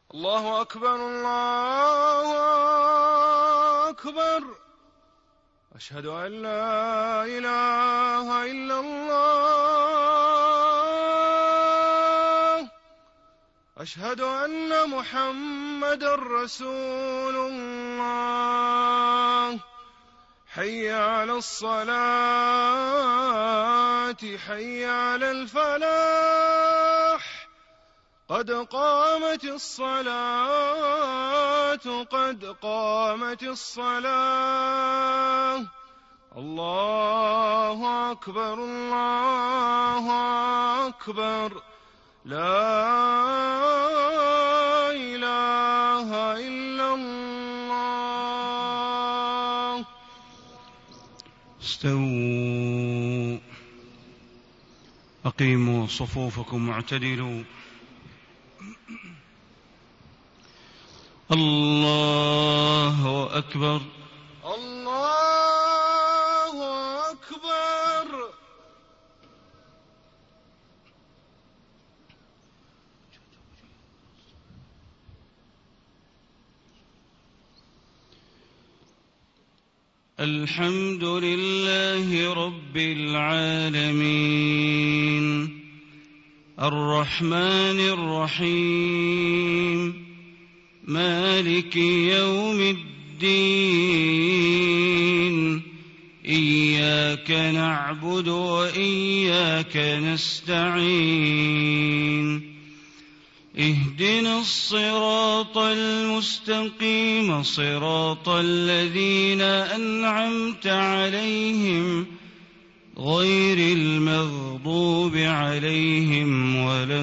الله أكبر الله أكبر. أشهد أن لا إله إلا الله. أشهد أن محمدًا رسول الله. حي على الصلاة حي على الفلاح. قد قامت الصلاة قد قامت الصلاة. الله أكبر الله أكبر. لا إله إلا الله. استووا، أقيموا صفوفكم واعتدلوا. الله أكبر الله أكبر. الحمد لله رب العالمين الرحمن الرحيم مالك يوم الدين. إياك نعبد وإياك نستعين. اهدنا الصراط المستقيم صراط الذين أنعمت عليهم غير المغضوب عليهم ولا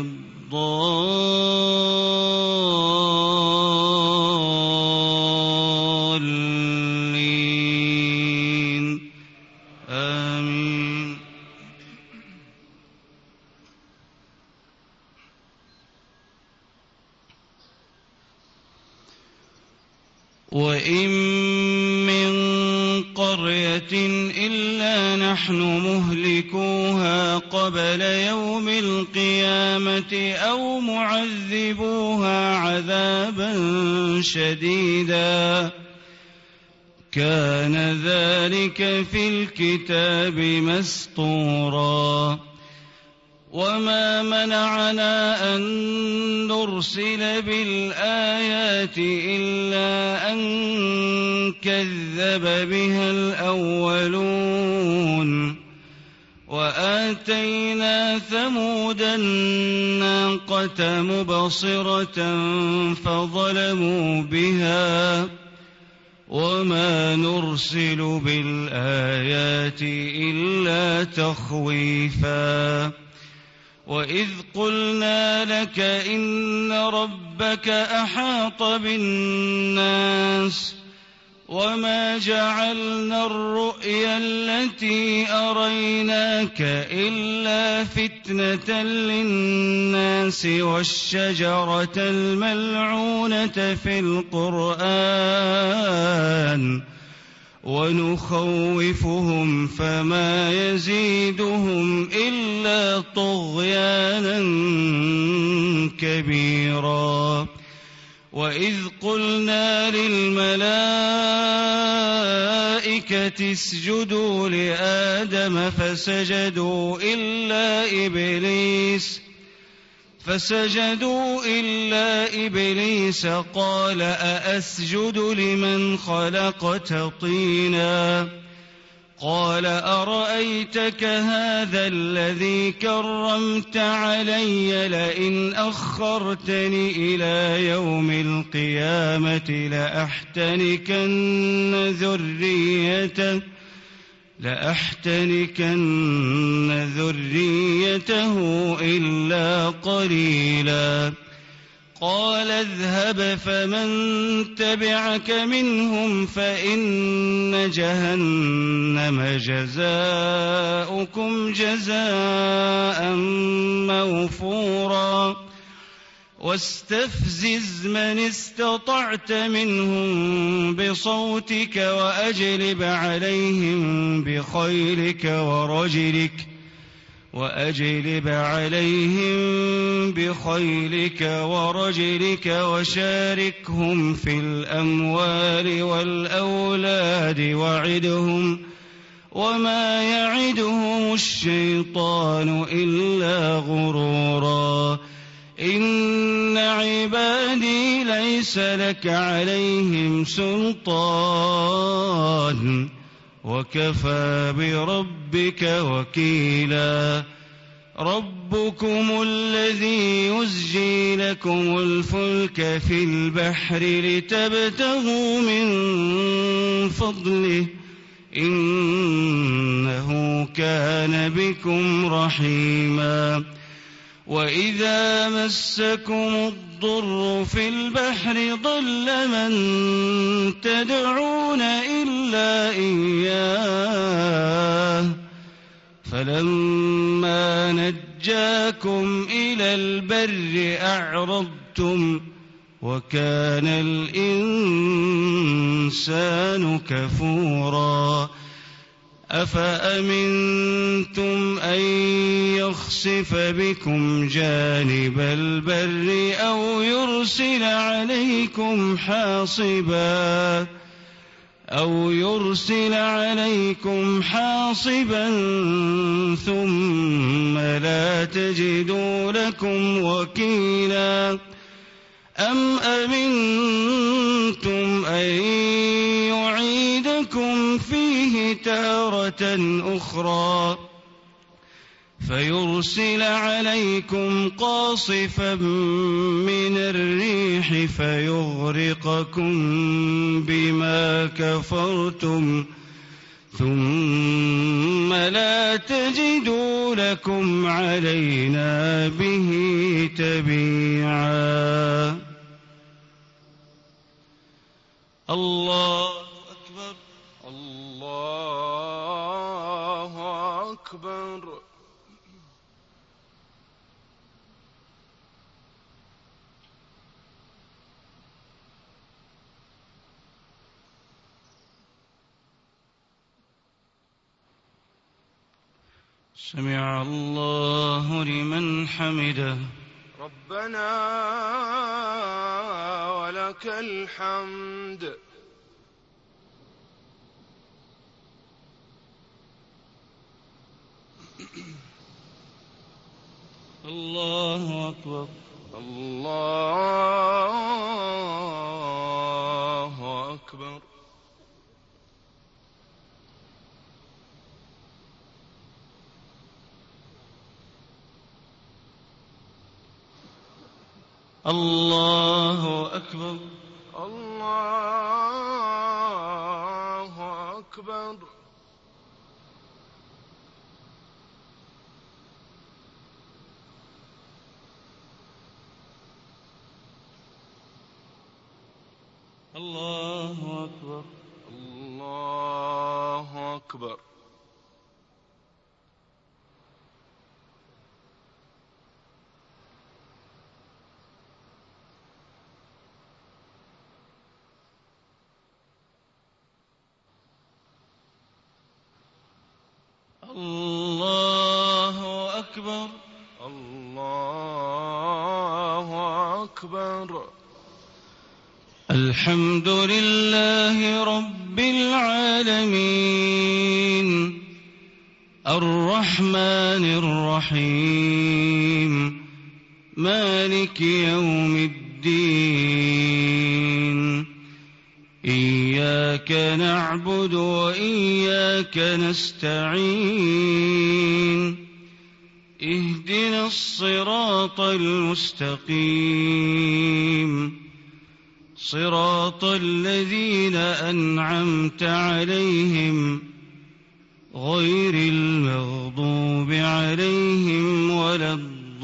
الضالين. آمين. وإن من قرية إلا نحن مهلكوها قبل يوم القيامة أو معذبوها عذابا شديدا كان ذلك في الكتاب مسطورا. وما منعنا أن نرسل بالآيات إلا أن كذب بها الأولون. وآتينا ثمود الناقة مبصرة فظلموا بها. وما نرسل بالآيات إلا تخويفا. وإذ قلنا لك إن ربك أحاط بالناس وما جعلنا الرؤيا التي أريناك إلا فتنة للناس والشجرة الملعونة في القرآن ونخوفهم فما يزيدهم إلا طغيانا كبيرا. وإذ قلنا للملائكة اسجدوا لآدم فسجدوا إلا إبليس قال أأسجد لمن خلقت طينا. قال أرأيتك هذا الذي كرمت علي لئن أخرتني إلى يوم القيامة لأحتنكن ذريته إلا قليلا. قال اذهب فمن تبعك منهم فإن جهنم جزاؤكم جزاء موفورا. واستفزز من استطعت منهم بصوتك وأجلب عليهم بخيلك وأجلب عليهم بخيلك ورجلك وشاركهم في الأموال والأولاد وعدهم وما يعدهم الشيطان إلا غرورا إن عبادي ليس لك عليهم سلطان وكفى بربك وكيلا ربكم الذي يزجي لكم الفلك في البحر لتبتغوا من فضله إنه كان بكم رحيما وإذا مسكم الضر في البحر ضل من تدعون إلا إياه فلما نجاكم إلى البر أعرضتم وكان الإنسان كفورا أفأمنتم أن يخسف بكم جانب البر أو يرسل عليكم حاصبا ثم لا تجدوا لكم وكيلا أم أمنتم أن يعيدكم فيه تارة أخرى فيرسل عليكم قاصفا من الريح فيغرقكم بما كفرتم ثم لا تجدوا لكم علينا به تبيعا الله أكبر الله أكبر سمع الله لمن حمده ربنا ولك الحمد الله أكبر الله أكبر الله أكبر الله أكبر الله أكبر الله أكبر الله أكبر الله أكبر الحمد لله رب العالمين الرحمن الرحيم مالك يوم الدين إياك نعبد وإياك نستعين اهدنا الصراط المستقيم صراط الذين أنعمت عليهم غير المغضوب عليهم ولا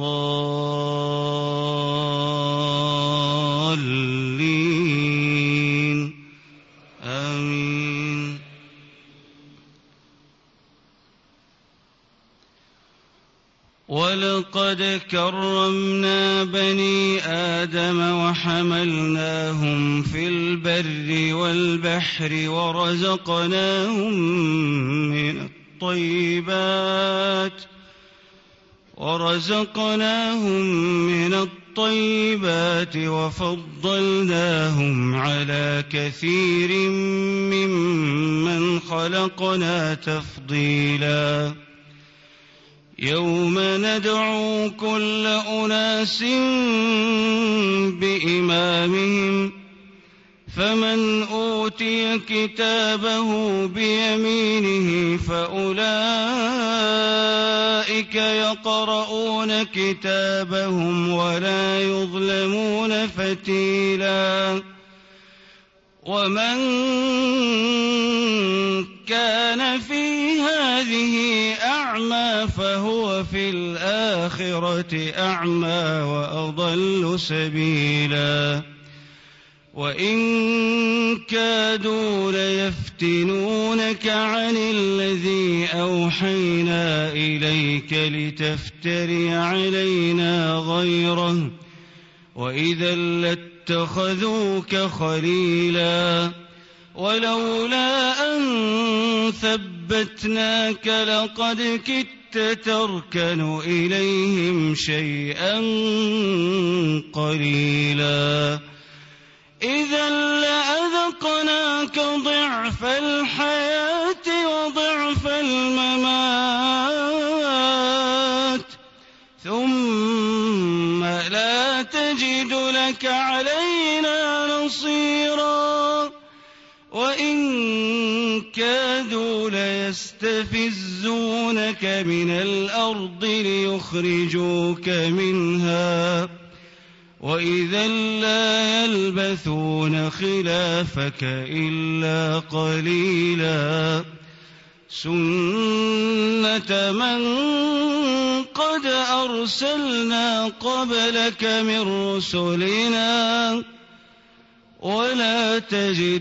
الضالين آمين ولقد كرمنا بني آدم وحملناهم في البر والبحر ورزقناهم من الطيبات وفضلناهم على كثير ممن خلقنا تفضيلا يوم ندعو كل أناس بإمامهم فمن أوتي كتابه بيمينه فأولئك يقرؤون كتابهم ولا يظلمون فتيلا ومن كان في هذه أعمى فهو في الآخرة أعمى وأضل سبيلا وإن كادوا ليفتنونك عن الذي أوحينا إليك لتفتري علينا غيره وإذا لاتخذوك خليلا ولولا أن ثبتناك لقد كدت تركن إليهم شيئا قليلا إذا لأذقناك ضعف الحياة وضعف الممات ثم لا تجد لك علينا نصيرا وإن كادوا ليستفزونك من الأرض ليخرجوك منها وإذا لا يلبثون خلافك إلا قليلا سنة من قد أرسلنا قبلك من رسلنا ولا تجد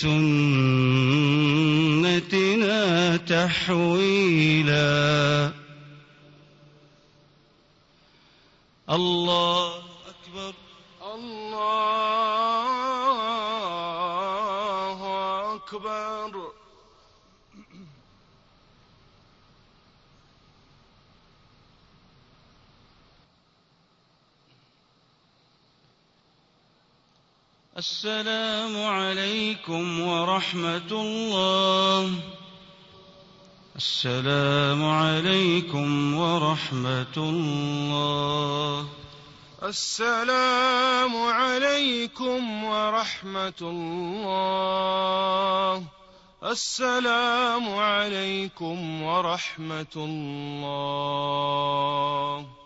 لسنتنا تحويلا الله أكبر الله أكبر. السلام عليكم ورحمة الله. السلام عليكم ورحمة الله. السلام عليكم ورحمة الله. السلام عليكم ورحمة الله.